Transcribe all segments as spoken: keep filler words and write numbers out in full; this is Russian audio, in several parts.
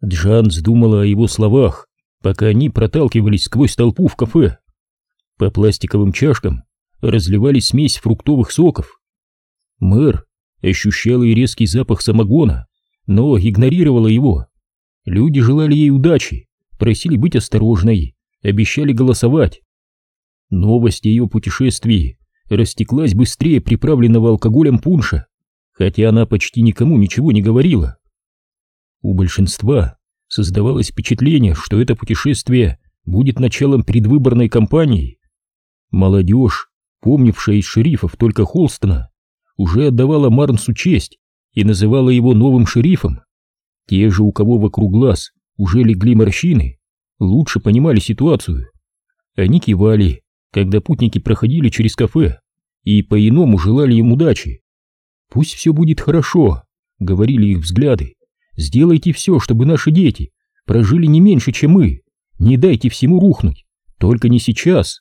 Джанс думала о его словах, пока они проталкивались сквозь толпу в кафе. По пластиковым чашкам разливались смесь фруктовых соков. Мэр ощущала и резкий запах самогона, но игнорировала его. Люди желали ей удачи, просили быть осторожной, обещали голосовать. Новость о ее путешествии растеклась быстрее приправленного алкоголем пунша, хотя она почти никому ничего не говорила. У большинства создавалось впечатление, что это путешествие будет началом предвыборной кампании. Молодежь, помнившая из шерифов только Холстона, уже отдавала Марнсу честь и называла его новым шерифом. Те же, у кого вокруг глаз уже легли морщины, лучше понимали ситуацию. Они кивали, когда путники проходили через кафе, и по-иному желали им удачи. «Пусть все будет хорошо», — говорили их взгляды. «Сделайте все, чтобы наши дети прожили не меньше, чем мы. Не дайте всему рухнуть, только не сейчас».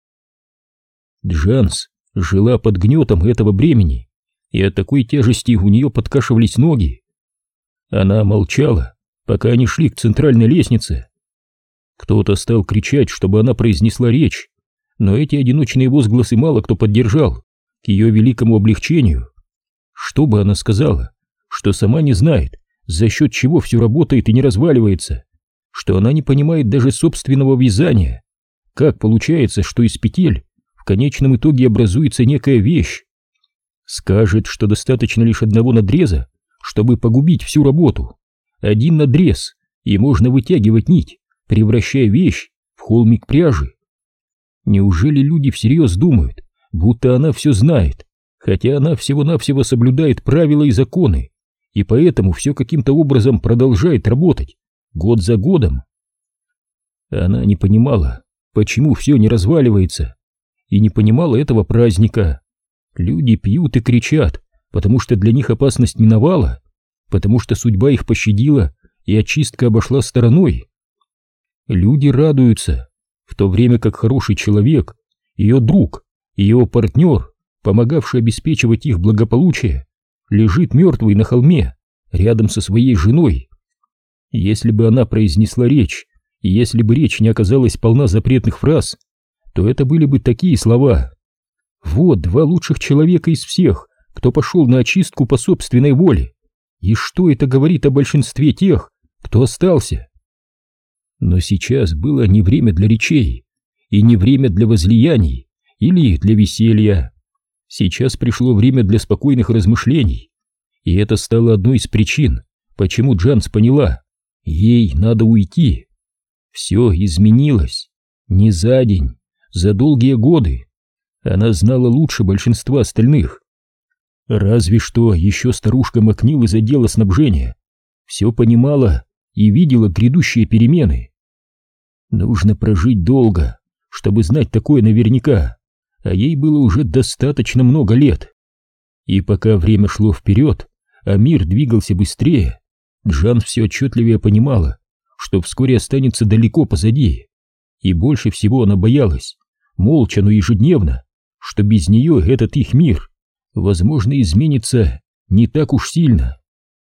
Джанс жила под гнетом этого бремени, и от такой тяжести у нее подкашивались ноги. Она молчала, пока они шли к центральной лестнице. Кто-то стал кричать, чтобы она произнесла речь, но эти одиночные возгласы мало кто поддержал, к ее великому облегчению. Что бы она сказала? Что сама не знает, за счет чего все работает и не разваливается, что она не понимает даже собственного вязания. Как получается, что из петель в конечном итоге образуется некая вещь? Скажет, что достаточно лишь одного надреза, чтобы погубить всю работу. Один надрез, и можно вытягивать нить, превращая вещь в холмик пряжи. Неужели люди всерьез думают, будто она все знает, хотя она всего-навсего соблюдает правила и законы, и поэтому все каким-то образом продолжает работать, год за годом? Она не понимала, почему все не разваливается, и не понимала этого праздника. Люди пьют и кричат, потому что для них опасность миновала, потому что судьба их пощадила и очистка обошла стороной. Люди радуются, в то время как хороший человек, ее друг, ее партнер, помогавший обеспечивать их благополучие, лежит мертвый на холме, рядом со своей женой. Если бы она произнесла речь, и если бы речь не оказалась полна запретных фраз, то это были бы такие слова: «Вот два лучших человека из всех, кто пошел на очистку по собственной воле. И что это говорит о большинстве тех, кто остался?» Но сейчас было не время для речей, и не время для возлияний или для веселья. Сейчас пришло время для спокойных размышлений, и это стало одной из причин, почему Джанс поняла: ей надо уйти. Все изменилось. Не за день, за долгие годы. Она знала лучше большинства остальных. Разве что еще старушка Макнил из отдела снабжения все понимала и видела грядущие перемены. Нужно прожить долго, чтобы знать такое наверняка, а ей было уже достаточно много лет. И пока время шло вперед, а мир двигался быстрее, Джанс все отчетливее понимала, что вскоре останется далеко позади, и больше всего она боялась, молча, но ежедневно, что без нее этот их мир, возможно, изменится не так уж сильно.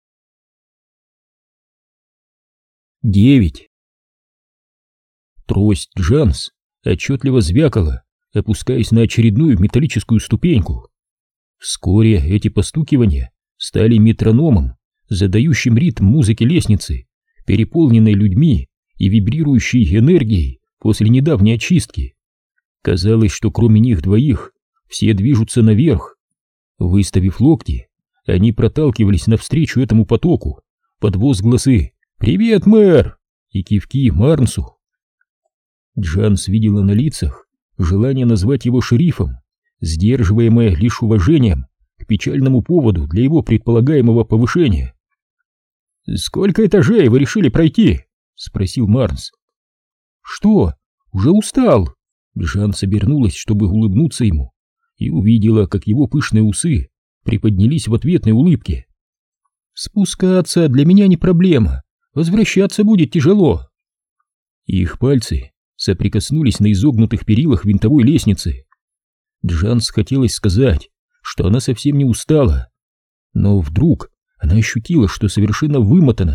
девять. Трость Джанс отчетливо звякала, опускаясь на очередную металлическую ступеньку. Вскоре эти постукивания стали метрономом, задающим ритм музыки лестницы, переполненной людьми и вибрирующей энергией после недавней очистки. Казалось, что кроме них двоих все движутся наверх. Выставив локти, они проталкивались навстречу этому потоку под возгласы «Привет, мэр!» и кивки Марнсу. Джанс видела на лицах желание назвать его шерифом, сдерживаемое лишь уважением к печальному поводу для его предполагаемого повышения. «Сколько этажей вы решили пройти?» — спросил Марнс. «Что, уже устал?» Джанс обернулась, чтобы улыбнуться ему, и увидела, как его пышные усы приподнялись в ответной улыбке. «Спускаться для меня не проблема, возвращаться будет тяжело». Их пальцы соприкоснулись на изогнутых перилах винтовой лестницы. Джанс хотелось сказать, что она совсем не устала, но вдруг она ощутила, что совершенно вымотана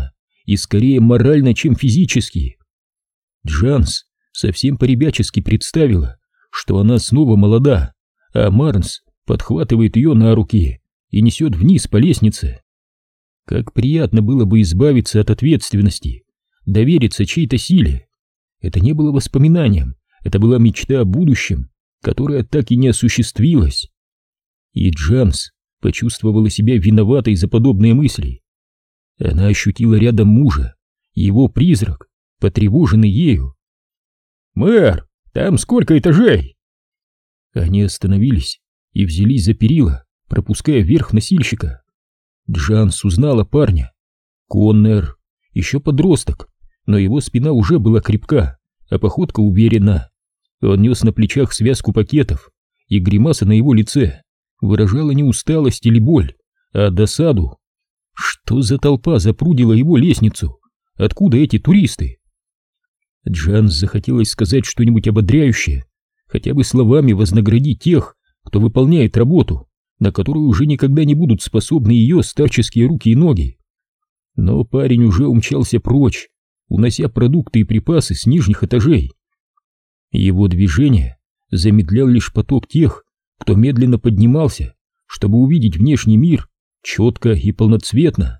и скорее морально, чем физически. Джанс совсем по-ребячески представила, что она снова молода, а Марнс подхватывает ее на руки и несет вниз по лестнице. Как приятно было бы избавиться от ответственности, довериться чьей-то силе. Это не было воспоминанием, это была мечта о будущем, которая так и не осуществилась. И Джанс почувствовала себя виноватой за подобные мысли. Она ощутила рядом мужа, его призрак, потревоженный ею. «Мэр, там сколько этажей?» Они остановились и взялись за перила, пропуская вверх носильщика. Джанс узнала парня. Коннор, еще подросток, но его спина уже была крепка, а походка уверена. Он нес на плечах связку пакетов, и гримаса на его лице выражала не усталость или боль, а досаду. Что за толпа запрудила его лестницу? Откуда эти туристы? Джанс захотелось сказать что-нибудь ободряющее, хотя бы словами вознаградить тех, кто выполняет работу, на которую уже никогда не будут способны ее старческие руки и ноги. Но парень уже умчался прочь, унося продукты и припасы с нижних этажей. Его движение замедлял лишь поток тех, кто медленно поднимался, чтобы увидеть внешний мир четко и полноцветно.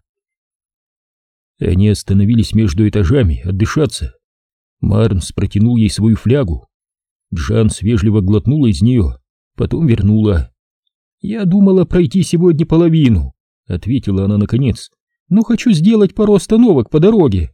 Они остановились между этажами отдышаться. Марнс протянул ей свою флягу. Джанс вежливо глотнула из нее, потом вернула. «Я думала пройти сегодня половину», — ответила она наконец, — «но хочу сделать пару остановок по дороге».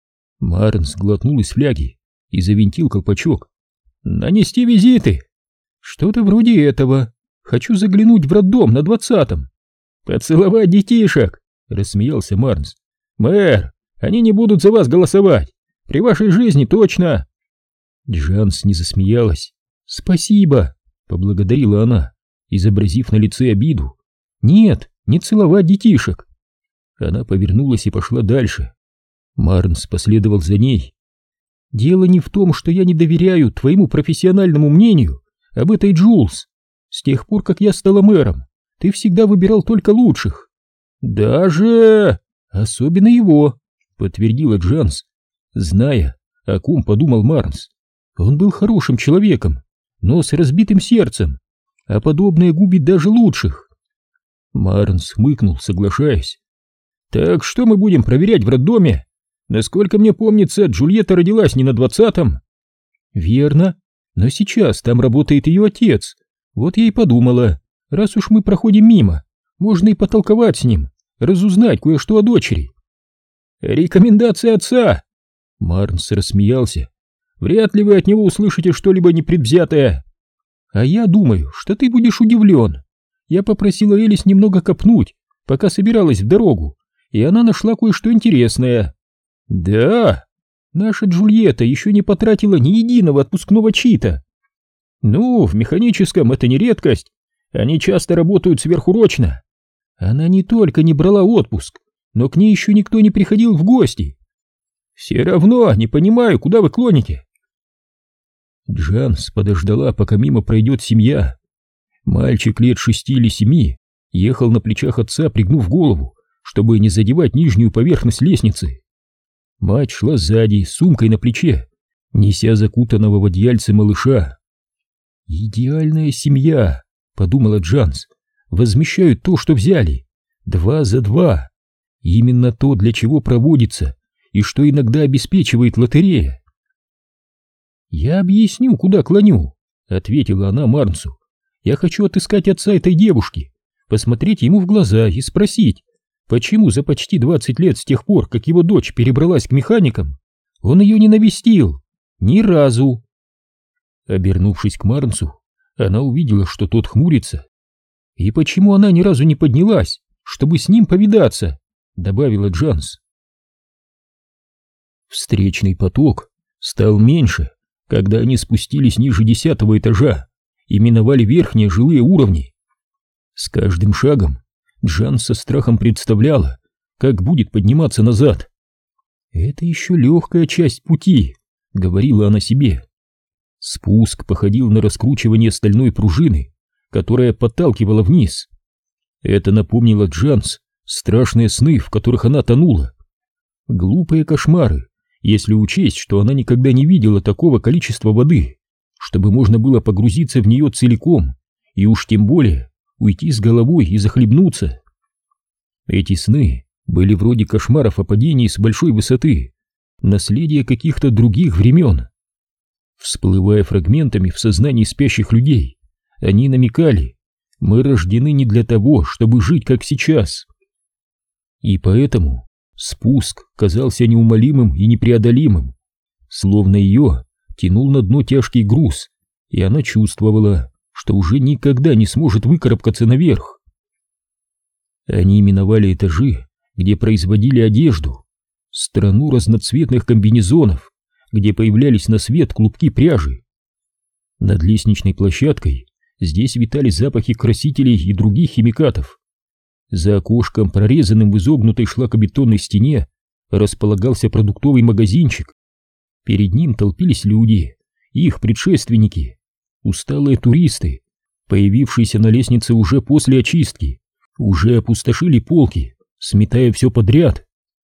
Марнс глотнул из фляги и завинтил колпачок. «Нанести визиты?» «Что-то вроде этого. Хочу заглянуть в роддом на двадцатом». «Поцеловать детишек», — рассмеялся Марнс. «Мэр, они не будут за вас голосовать. При вашей жизни точно». Джанс не засмеялась. «Спасибо», — поблагодарила она, изобразив на лице обиду. «Нет, не целовать детишек». Она повернулась и пошла дальше. Марнс последовал за ней. «Дело не в том, что я не доверяю твоему профессиональному мнению об этой Джулс. С тех пор, как я стала мэром, ты всегда выбирал только лучших». «Даже...» «Особенно его», — подтвердила Джанс, зная, о ком подумал Марнс. Он был хорошим человеком, но с разбитым сердцем, а подобное губит даже лучших. Марнс хмыкнул, соглашаясь. «Так что мы будем проверять в роддоме? Насколько мне помнится, Джульетта родилась не на двадцатом». «Верно, но сейчас там работает ее отец. Вот я и подумала, раз уж мы проходим мимо, можно и потолковать с ним, разузнать кое-что о дочери». «Рекомендация отца!» Марнс рассмеялся. «Вряд ли вы от него услышите что-либо непредвзятое». «А я думаю, что ты будешь удивлен. Я попросила Элис немного копнуть, пока собиралась в дорогу, и она нашла кое-что интересное». «Да? Наша Джульетта еще не потратила ни единого отпускного чита». «Ну, в механическом это не редкость. Они часто работают сверхурочно». «Она не только не брала отпуск, но к ней еще никто не приходил в гости». «Все равно не понимаю, куда вы клоните». Джанс подождала, пока мимо пройдет семья. Мальчик лет шести или семи ехал на плечах отца, пригнув голову, чтобы не задевать нижнюю поверхность лестницы. Мать шла сзади, с сумкой на плече, неся закутанного в одеяльце малыша. «Идеальная семья», — подумала Джанс, — «возмещают то, что взяли. Два за два. Именно то, для чего проводится и что иногда обеспечивает лотерея». «Я объясню, куда клоню», — ответила она Марнсу. «Я хочу отыскать отца этой девушки, посмотреть ему в глаза и спросить, почему за почти двадцать лет с тех пор, как его дочь перебралась к механикам, он ее не навестил. Ни разу». Обернувшись к Марнсу, она увидела, что тот хмурится. «И почему она ни разу не поднялась, чтобы с ним повидаться?» — добавила Джанс. Встречный поток стал меньше, когда они спустились ниже десятого этажа и миновали верхние жилые уровни. С каждым шагом Джанс со страхом представляла, как будет подниматься назад. «Это еще легкая часть пути», — говорила она себе. Спуск походил на раскручивание стальной пружины, которая подталкивала вниз. Это напомнило Джанс страшные сны, в которых она тонула. Глупые кошмары, если учесть, что она никогда не видела такого количества воды, чтобы можно было погрузиться в нее целиком, и уж тем более уйти с головой и захлебнуться. Эти сны были вроде кошмаров о падении с большой высоты, наследие каких-то других времен. Всплывая фрагментами в сознании спящих людей, они намекали: мы рождены не для того, чтобы жить как сейчас. И поэтому спуск казался неумолимым и непреодолимым, словно ее тянул на дно тяжкий груз, и она чувствовала, что уже никогда не сможет выкарабкаться наверх. Они миновали этажи, где производили одежду, страну разноцветных комбинезонов, где появлялись на свет клубки пряжи. Над лестничной площадкой здесь витали запахи красителей и других химикатов. За окошком, прорезанным в изогнутой шлакобетонной стене, располагался продуктовый магазинчик. Перед ним толпились люди, их предшественники, усталые туристы, появившиеся на лестнице уже после очистки, уже опустошили полки, сметая все подряд.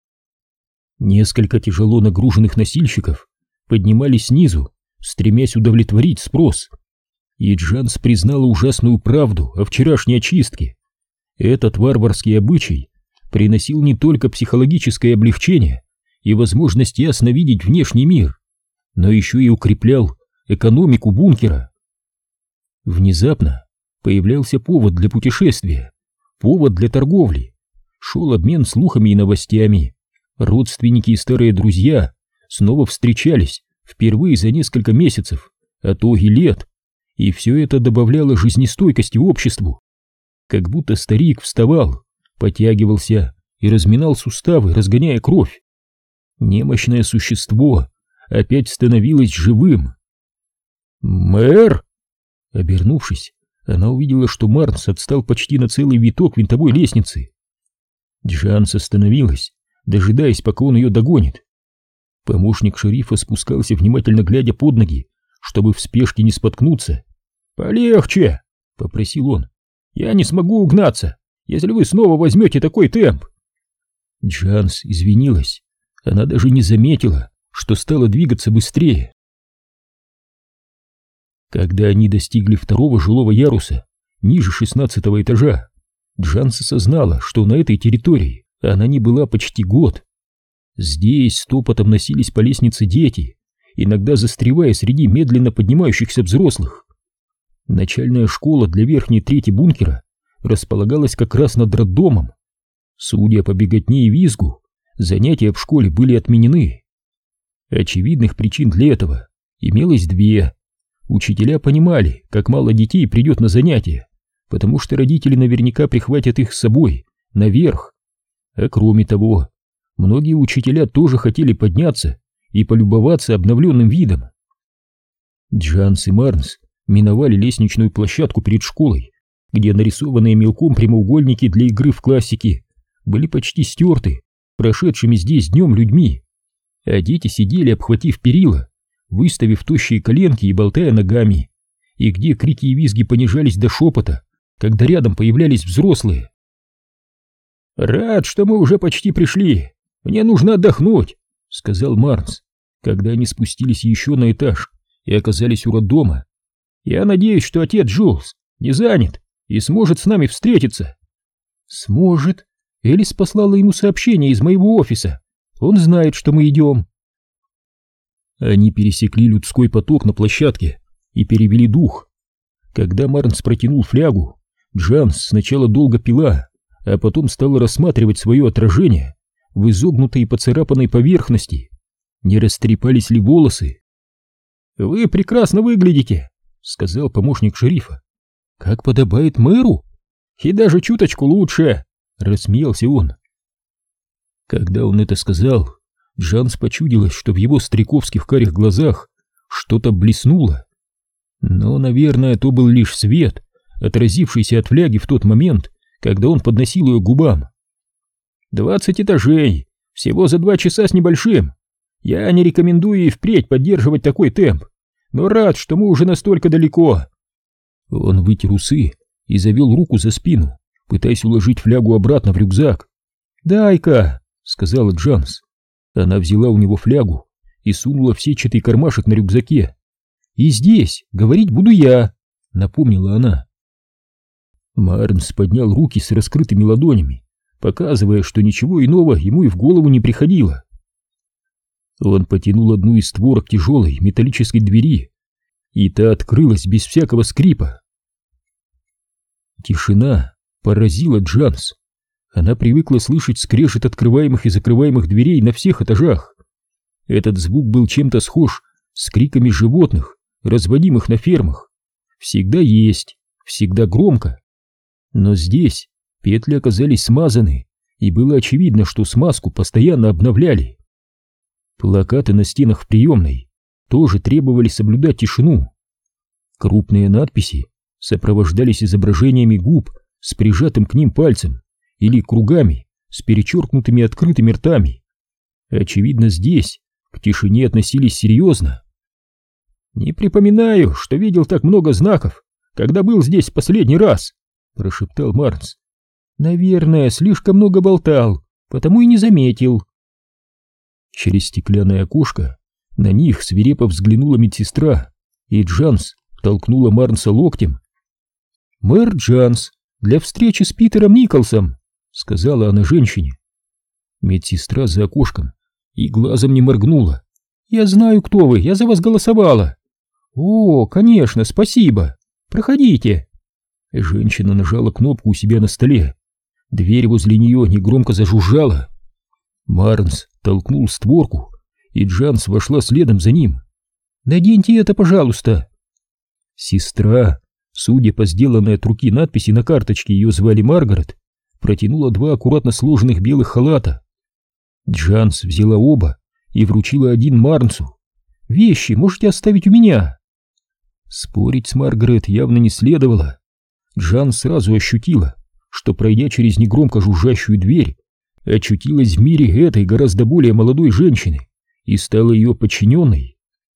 Несколько тяжело нагруженных носильщиков поднимались снизу, стремясь удовлетворить спрос. И Джанс признала ужасную правду о вчерашней очистке. Этот варварский обычай приносил не только психологическое облегчение и возможность ясно видеть внешний мир, но еще и укреплял экономику бункера. Внезапно появлялся повод для путешествия, повод для торговли. Шел обмен слухами и новостями. Родственники и старые друзья снова встречались впервые за несколько месяцев, а то и лет, и все это добавляло жизнестойкости обществу. Как будто старик вставал, потягивался и разминал суставы, разгоняя кровь. Немощное существо опять становилось живым. «Мэр!» Обернувшись, она увидела, что Марнс отстал почти на целый виток винтовой лестницы. Джанс остановилась, дожидаясь, пока он ее догонит. Помощник шерифа спускался, внимательно глядя под ноги, чтобы в спешке не споткнуться. «Полегче!» — попросил он. «Я не смогу угнаться, если вы снова возьмете такой темп!» Джанс извинилась. Она даже не заметила, что стала двигаться быстрее. Когда они достигли второго жилого яруса, ниже шестнадцатого этажа, Джанс осознала, что на этой территории она не была почти год. Здесь стопотом носились по лестнице дети, иногда застревая среди медленно поднимающихся взрослых. Начальная школа для верхней трети бункера располагалась как раз над роддомом. Судя по беготне и визгу, занятия в школе были отменены. Очевидных причин для этого имелось две. Учителя понимали, как мало детей придет на занятия, потому что родители наверняка прихватят их с собой наверх. А кроме того, многие учителя тоже хотели подняться и полюбоваться обновленным видом. Джанс и Марнс миновали лестничную площадку перед школой, где нарисованные мелком прямоугольники для игры в классики были почти стерты прошедшими здесь днем людьми, а дети сидели, обхватив перила, выставив тощие коленки и болтая ногами, и где крики и визги понижались до шепота, когда рядом появлялись взрослые. «Рад, что мы уже почти пришли. Мне нужно отдохнуть», — сказал Марнс, когда они спустились еще на этаж и оказались у роддома. «Я надеюсь, что отец Джулс не занят и сможет с нами встретиться». «Сможет. Элис послала ему сообщение из моего офиса. Он знает, что мы идем». Они пересекли людской поток на площадке и перевели дух. Когда Марнс протянул флягу, Джанс сначала долго пила, а потом стала рассматривать свое отражение в изогнутой и поцарапанной поверхности. Не растрепались ли волосы? «Вы прекрасно выглядите», — сказал помощник шерифа. «Как подобает мэру? И даже чуточку лучше», — рассмеялся он. Когда он это сказал, Джанс почудилось, что в его стариковских карих глазах что-то блеснуло. Но, наверное, то был лишь свет, отразившийся от фляги в тот момент, когда он подносил ее к губам. «Двадцать этажей, всего за два часа с небольшим. Я не рекомендую и впредь поддерживать такой темп, но рад, что мы уже настолько далеко». Он вытер усы и завел руку за спину, пытаясь уложить флягу обратно в рюкзак. «Дай-ка», — сказала Джанс. Она взяла у него флягу и сунула в сетчатый кармашек на рюкзаке. «И здесь говорить буду я», — напомнила она. Марнс поднял руки с раскрытыми ладонями, показывая, что ничего иного ему и в голову не приходило. Он потянул одну из створок тяжелой металлической двери, и та открылась без всякого скрипа. Тишина поразила Джанс. Она привыкла слышать скрежет открываемых и закрываемых дверей на всех этажах. Этот звук был чем-то схож с криками животных, разводимых на фермах. Всегда есть, всегда громко. Но здесь петли оказались смазаны, и было очевидно, что смазку постоянно обновляли. Плакаты на стенах в приемной тоже требовали соблюдать тишину. Крупные надписи сопровождались изображениями губ с прижатым к ним пальцем или кругами с перечеркнутыми открытыми ртами. Очевидно, здесь к тишине относились серьезно. «Не припоминаю, что видел так много знаков, когда был здесь последний раз», — прошептал Марнс. «Наверное, слишком много болтал, потому и не заметил». Через стеклянное окошко на них свирепо взглянула медсестра, и Джанс толкнула Марнса локтем. «Мэр Джанс, для встречи с Питером Николсом», — сказала она женщине. Медсестра за окошком и глазом не моргнула. «Я знаю, кто вы, я за вас голосовала». «О, конечно, спасибо. Проходите». Женщина нажала кнопку у себя на столе. Дверь возле нее негромко зажужжала. Марнс толкнул створку, и Джанс вошла следом за ним. «Наденьте это, пожалуйста». Сестра, судя по сделанной от руки надписи на карточке, ее звали Маргарет, протянула два аккуратно сложенных белых халата. Джанс взяла оба и вручила один Марнсу. «Вещи можете оставить у меня». Спорить с Маргарет явно не следовало. Джанс сразу ощутила, что, пройдя через негромко жужжащую дверь, очутилась в мире этой гораздо более молодой женщины и стала ее подчиненной.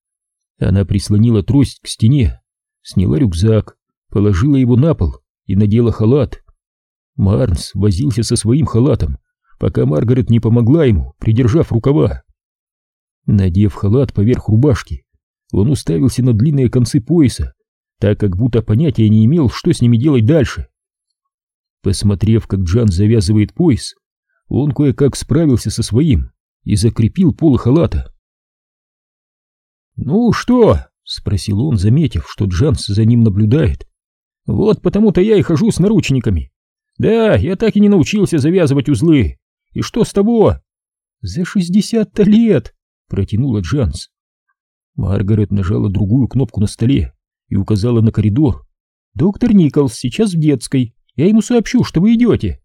Она прислонила трость к стене, сняла рюкзак, положила его на пол и надела халат. Марнс возился со своим халатом, пока Маргарет не помогла ему, придержав рукава. Надев халат поверх рубашки, он уставился на длинные концы пояса, так как будто понятия не имел, что с ними делать дальше. Посмотрев, как Джанс завязывает пояс, он кое-как справился со своим и закрепил полы халата. «Ну что?» — спросил он, заметив, что Джанс за ним наблюдает. «Вот потому-то я и хожу с наручниками. Да, я так и не научился завязывать узлы. И что с того?» «За шестьдесят-то лет!» — протянула Джанс. Маргарет нажала другую кнопку на столе и указала на коридор. «Доктор Николс сейчас в детской. Я ему сообщу, что вы идете».